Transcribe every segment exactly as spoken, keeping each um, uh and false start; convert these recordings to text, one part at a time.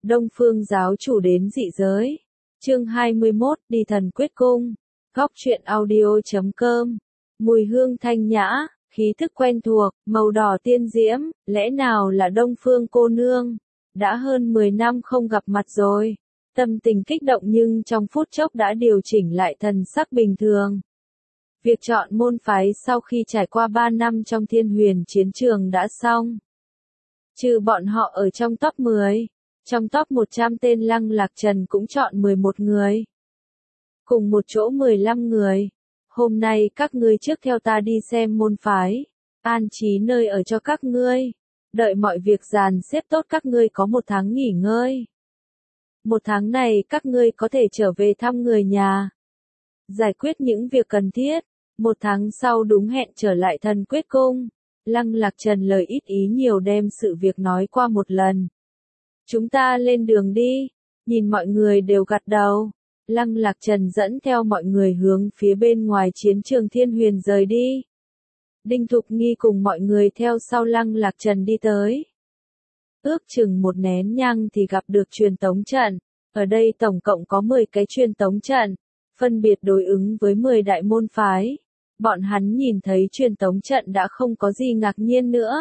Đông Phương giáo chủ đến dị giới. Chương hai mươi mốt, đi thần quyết cung. Góc truyện audio chấm com. Mùi hương thanh nhã, khí thức quen thuộc, màu đỏ tiên diễm, lẽ nào là Đông Phương cô nương? Đã hơn mười năm không gặp mặt rồi. Tâm tình kích động nhưng trong phút chốc đã điều chỉnh lại thần sắc bình thường. Việc chọn môn phái sau khi trải qua ba năm trong Thiên Huyền chiến trường đã xong. Trừ bọn họ ở trong top mười, trong top một trăm tên Lăng Lạc Trần cũng chọn mười một người. Cùng một chỗ mười lăm người. Hôm nay các ngươi trước theo ta đi xem môn phái, an trí nơi ở cho các ngươi. Đợi mọi việc dàn xếp tốt các ngươi có một tháng nghỉ ngơi. Một tháng này các ngươi có thể trở về thăm người nhà, giải quyết những việc cần thiết. Một tháng sau đúng hẹn trở lại thần quyết cung. Lăng Lạc Trần lời ít ý nhiều đem sự việc nói qua một lần. Chúng ta lên đường đi. Nhìn mọi người đều gật đầu. Lăng Lạc Trần dẫn theo mọi người hướng phía bên ngoài chiến trường Thiên Huyền rời đi. Đinh Thục Nghi cùng mọi người theo sau Lăng Lạc Trần đi tới. Ước chừng một nén nhang thì gặp được truyền tống trận. Ở đây tổng cộng có mười cái truyền tống trận, phân biệt đối ứng với mười đại môn phái. Bọn hắn nhìn thấy truyền tống trận đã không có gì ngạc nhiên nữa.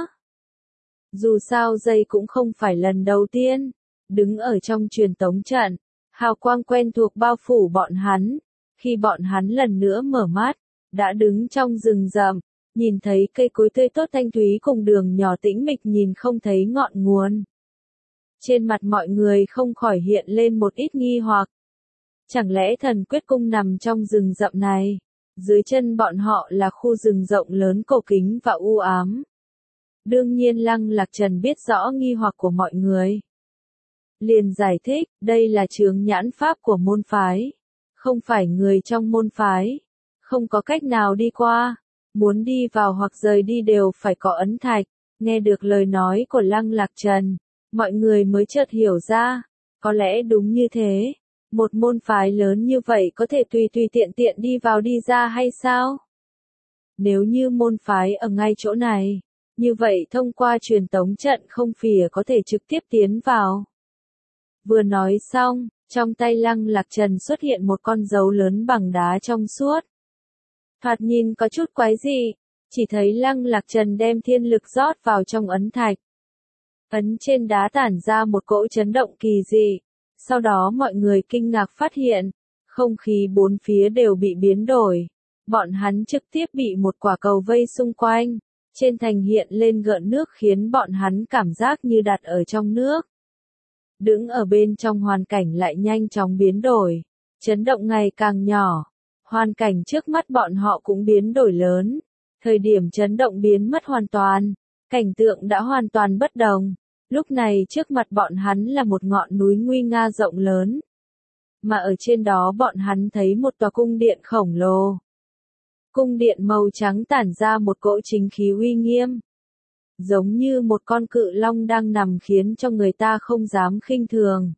Dù sao dây cũng không phải lần đầu tiên. Đứng ở trong truyền tống trận, hào quang quen thuộc bao phủ bọn hắn. Khi bọn hắn lần nữa mở mắt, đã đứng trong rừng rậm, nhìn thấy cây cối tươi tốt thanh thúy cùng đường nhỏ tĩnh mịch nhìn không thấy ngọn nguồn. Trên mặt mọi người không khỏi hiện lên một ít nghi hoặc. Chẳng lẽ thần quyết cung nằm trong rừng rậm này? Dưới chân bọn họ là khu rừng rộng lớn cổ kính và u ám. Đương nhiên Lăng Lạc Trần biết rõ nghi hoặc của mọi người. Liền giải thích, đây là chướng nhãn pháp của môn phái. Không phải người trong môn phái. Không có cách nào đi qua. Muốn đi vào hoặc rời đi đều phải có ấn thạch. Nghe được lời nói của Lăng Lạc Trần, mọi người mới chợt hiểu ra. Có lẽ đúng như thế. Một môn phái lớn như vậy có thể tùy tùy tiện tiện đi vào đi ra hay sao? Nếu như môn phái ở ngay chỗ này, như vậy thông qua truyền tống trận không phìa có thể trực tiếp tiến vào. Vừa nói xong, trong tay Lăng Lạc Trần xuất hiện một con dấu lớn bằng đá trong suốt. Thoạt nhìn có chút quái dị, chỉ thấy Lăng Lạc Trần đem thiên lực rót vào trong ấn thạch. Ấn trên đá tản ra một cỗ chấn động kỳ dị. Sau đó mọi người kinh ngạc phát hiện, không khí bốn phía đều bị biến đổi. Bọn hắn trực tiếp bị một quả cầu vây xung quanh. Trên thành hiện lên gợn nước khiến bọn hắn cảm giác như đặt ở trong nước. Đứng ở bên trong hoàn cảnh lại nhanh chóng biến đổi. Chấn động ngày càng nhỏ. Hoàn cảnh trước mắt bọn họ cũng biến đổi lớn. Thời điểm chấn động biến mất hoàn toàn. Cảnh tượng đã hoàn toàn bất đồng. Lúc này trước mặt bọn hắn là một ngọn núi nguy nga rộng lớn. Mà ở trên đó bọn hắn thấy một tòa cung điện khổng lồ. Cung điện màu trắng tản ra một cỗ chính khí uy nghiêm. Giống như một con cự long đang nằm khiến cho người ta không dám khinh thường.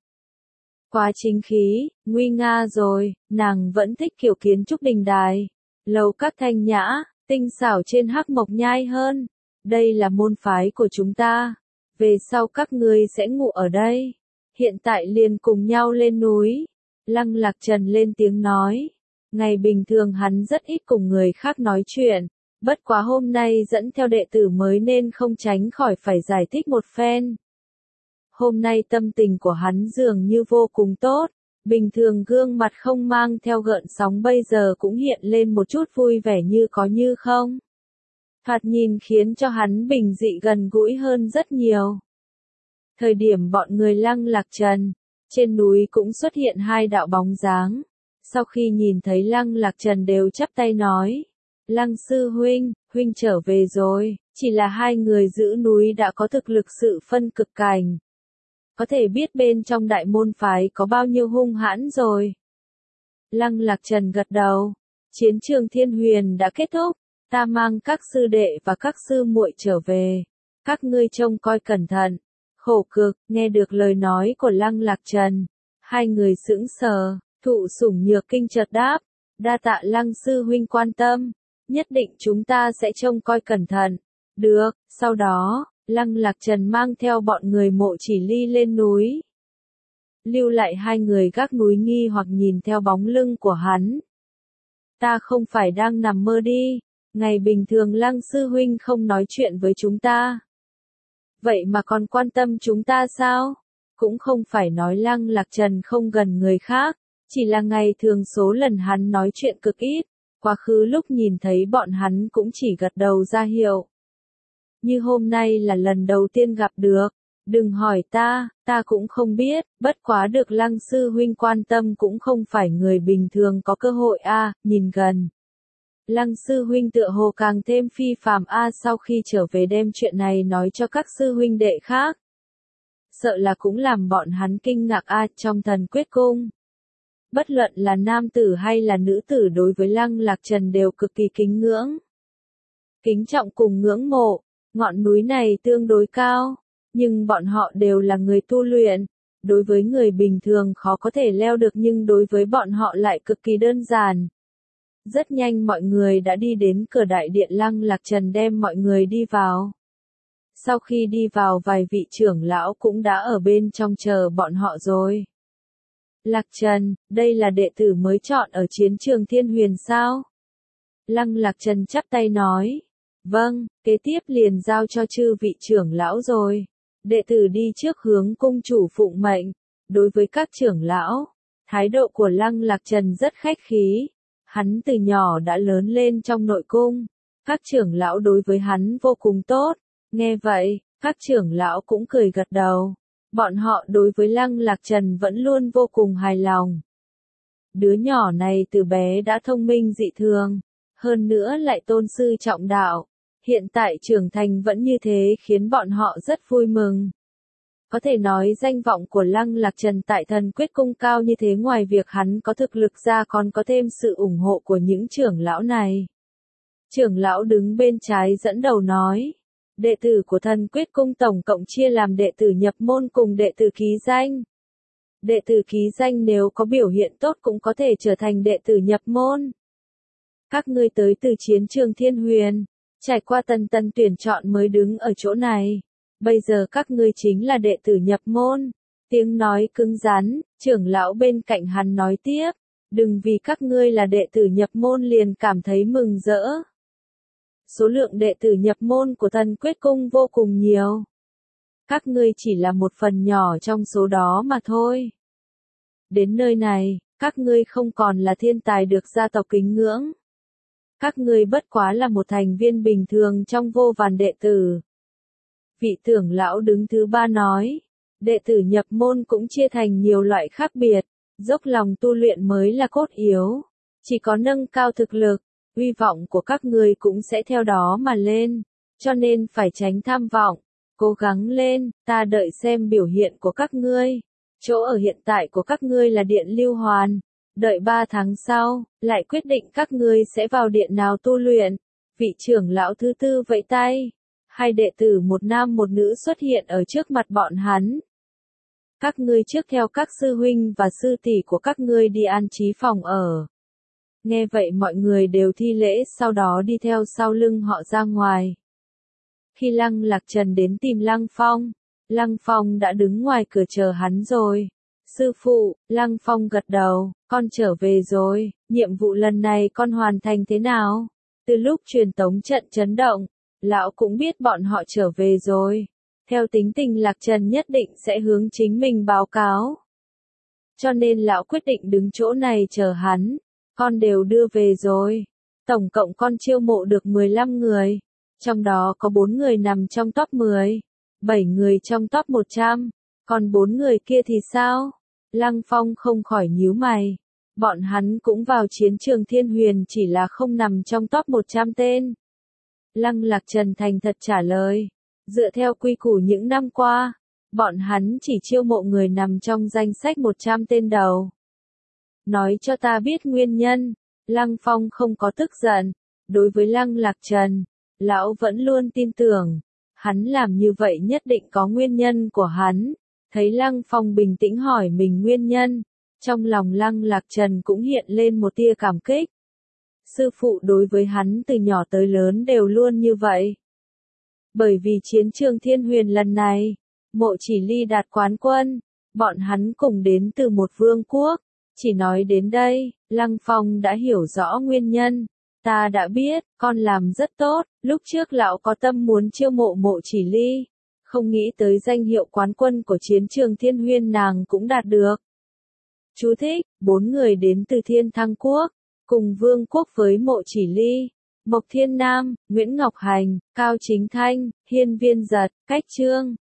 Quá chính khí, nguy nga rồi, nàng vẫn thích kiểu kiến trúc đình đài. Lầu các thanh nhã, tinh xảo trên hắc mộc nhai hơn. Đây là môn phái của chúng ta. Về sau các ngươi sẽ ngủ ở đây. Hiện tại liền cùng nhau lên núi. Lăng Lạc Trần lên tiếng nói. Ngày bình thường hắn rất ít cùng người khác nói chuyện. Bất quá hôm nay dẫn theo đệ tử mới nên không tránh khỏi phải giải thích một phen. Hôm nay tâm tình của hắn dường như vô cùng tốt. Bình thường gương mặt không mang theo gợn sóng bây giờ cũng hiện lên một chút vui vẻ như có như không. Thoạt nhìn khiến cho hắn bình dị gần gũi hơn rất nhiều. Thời điểm bọn người Lăng Lạc Trần, trên núi cũng xuất hiện hai đạo bóng dáng. Sau khi nhìn thấy Lăng Lạc Trần đều chắp tay nói. Lăng sư huynh, huynh trở về rồi, chỉ là hai người giữ núi đã có thực lực sự phân cực cảnh. Có thể biết bên trong đại môn phái có bao nhiêu hung hãn rồi. Lăng Lạc Trần gật đầu. Chiến trường Thiên Huyền đã kết thúc. Ta mang các sư đệ và các sư muội trở về. Các ngươi trông coi cẩn thận. Khổ cực, nghe được lời nói của Lăng Lạc Trần. Hai người sững sờ, thụ sủng nhược kinh chợt đáp. Đa tạ Lăng sư huynh quan tâm. Nhất định chúng ta sẽ trông coi cẩn thận. Được, sau đó, Lăng Lạc Trần mang theo bọn người Mộ Chỉ Ly lên núi. lưu lại hai người gác núi nghi hoặc nhìn theo bóng lưng của hắn. Ta không phải đang nằm mơ đi, ngày bình thường Lăng sư huynh không nói chuyện với chúng ta. Vậy mà còn quan tâm chúng ta sao? Cũng không phải nói Lăng Lạc Trần không gần người khác, chỉ là ngày thường số lần hắn nói chuyện cực ít, quá khứ lúc nhìn thấy bọn hắn cũng chỉ gật đầu ra hiệu. Như hôm nay là lần đầu tiên gặp được, đừng hỏi ta, ta cũng không biết, bất quá được Lăng sư huynh quan tâm cũng không phải người bình thường có cơ hội a, à, nhìn gần. Lăng sư huynh tựa hồ càng thêm phi phàm a, à, sau khi trở về đem chuyện này nói cho các sư huynh đệ khác. Sợ là cũng làm bọn hắn kinh ngạc a, à, trong thần quyết cung. Bất luận là nam tử hay là nữ tử đối với Lăng Lạc Trần đều cực kỳ kính ngưỡng. Kính trọng cùng ngưỡng mộ, ngọn núi này tương đối cao, nhưng bọn họ đều là người tu luyện, đối với người bình thường khó có thể leo được nhưng đối với bọn họ lại cực kỳ đơn giản. Rất nhanh mọi người đã đi đến cửa đại điện, Lăng Lạc Trần đem mọi người đi vào. Sau khi đi vào vài vị trưởng lão cũng đã ở bên trong chờ bọn họ rồi. Lạc Trần, đây là đệ tử mới chọn ở chiến trường Thiên Huyền sao? Lăng Lạc Trần chắp tay nói. Vâng, kế tiếp liền giao cho chư vị trưởng lão rồi. Đệ tử đi trước hướng cung chủ phụng mệnh. Đối với các trưởng lão, thái độ của Lăng Lạc Trần rất khách khí. Hắn từ nhỏ đã lớn lên trong nội cung. Các trưởng lão đối với hắn vô cùng tốt. Nghe vậy, các trưởng lão cũng cười gật đầu. Bọn họ đối với Lăng Lạc Trần vẫn luôn vô cùng hài lòng. Đứa nhỏ này từ bé đã thông minh dị thường, hơn nữa lại tôn sư trọng đạo. Hiện tại trưởng thành vẫn như thế khiến bọn họ rất vui mừng. Có thể nói danh vọng của Lăng Lạc Trần tại thần quyết cung cao như thế, ngoài việc hắn có thực lực ra còn có thêm sự ủng hộ của những trưởng lão này. Trưởng lão đứng bên trái dẫn đầu nói. Đệ tử của thần quyết cung tổng cộng chia làm đệ tử nhập môn cùng đệ tử ký danh. Đệ tử ký danh nếu có biểu hiện tốt cũng có thể trở thành đệ tử nhập môn. Các ngươi tới từ chiến trường Thiên Huyền, trải qua tần tần tuyển chọn mới đứng ở chỗ này. Bây giờ các ngươi chính là đệ tử nhập môn. Tiếng nói cứng rắn, trưởng lão bên cạnh hắn nói tiếp. Đừng vì các ngươi là đệ tử nhập môn liền cảm thấy mừng rỡ. Số lượng đệ tử nhập môn của thần quyết cung vô cùng nhiều. Các ngươi chỉ là một phần nhỏ trong số đó mà thôi. Đến nơi này, các ngươi không còn là thiên tài được gia tộc kính ngưỡng. Các ngươi bất quá là một thành viên bình thường trong vô vàn đệ tử. Vị trưởng lão đứng thứ ba nói, đệ tử nhập môn cũng chia thành nhiều loại khác biệt, dốc lòng tu luyện mới là cốt yếu. Chỉ có nâng cao thực lực, uy vọng của các ngươi cũng sẽ theo đó mà lên, cho nên phải tránh tham vọng, cố gắng lên, ta đợi xem biểu hiện của các ngươi. Chỗ ở hiện tại của các ngươi là điện Lưu Hoàn, đợi ba tháng sau, lại quyết định các ngươi sẽ vào điện nào tu luyện. Vị trưởng lão thứ tư vẫy tay, hai đệ tử một nam một nữ xuất hiện ở trước mặt bọn hắn. Các ngươi trước theo các sư huynh và sư tỷ của các ngươi đi an trí phòng ở. Nghe vậy mọi người đều thi lễ, sau đó đi theo sau lưng họ ra ngoài. Khi Lăng Lạc Trần đến tìm Lăng Phong, Lăng Phong đã đứng ngoài cửa chờ hắn rồi. Sư phụ, Lăng Phong gật đầu, con trở về rồi, nhiệm vụ lần này con hoàn thành thế nào? Từ lúc truyền tống trận chấn động, lão cũng biết bọn họ trở về rồi. Theo tính tình Lạc Trần nhất định sẽ hướng chính mình báo cáo. Cho nên lão quyết định đứng chỗ này chờ hắn. Con đều đưa về rồi. Tổng cộng con chiêu mộ được mười lăm người. Trong đó có bốn người nằm trong top mười. bảy người trong top một trăm. Còn bốn người kia thì sao? Lăng Phong không khỏi nhíu mày. Bọn hắn cũng vào chiến trường Thiên Huyền chỉ là không nằm trong top một trăm tên. Lăng Lạc Trần thành thật trả lời. Dựa theo quy củ những năm qua, bọn hắn chỉ chiêu mộ người nằm trong danh sách một trăm tên đầu. Nói cho ta biết nguyên nhân. Lăng Phong không có tức giận. Đối với Lăng Lạc Trần, lão vẫn luôn tin tưởng. Hắn làm như vậy nhất định có nguyên nhân của hắn. Thấy Lăng Phong bình tĩnh hỏi mình nguyên nhân, trong lòng Lăng Lạc Trần cũng hiện lên một tia cảm kích. Sư phụ đối với hắn từ nhỏ tới lớn đều luôn như vậy. Bởi vì chiến trường Thiên Huyền lần này, Mộ Chỉ Ly đạt quán quân, Bọn hắn cùng đến từ một vương quốc. Chỉ nói đến đây, Lăng Phong đã hiểu rõ nguyên nhân. Ta đã biết, con làm rất tốt, lúc trước lão có tâm muốn chiêu mộ Mộ Chỉ Ly. Không nghĩ tới danh hiệu quán quân của chiến trường Thiên Huyên nàng cũng đạt được. Chú thích, bốn người đến từ Thiên Thăng Quốc, cùng vương quốc với Mộ Chỉ Ly. Mộc Thiên Nam, Nguyễn Ngọc Hành, Cao Chính Thanh, Hiên Viên Giật, Cách Trương.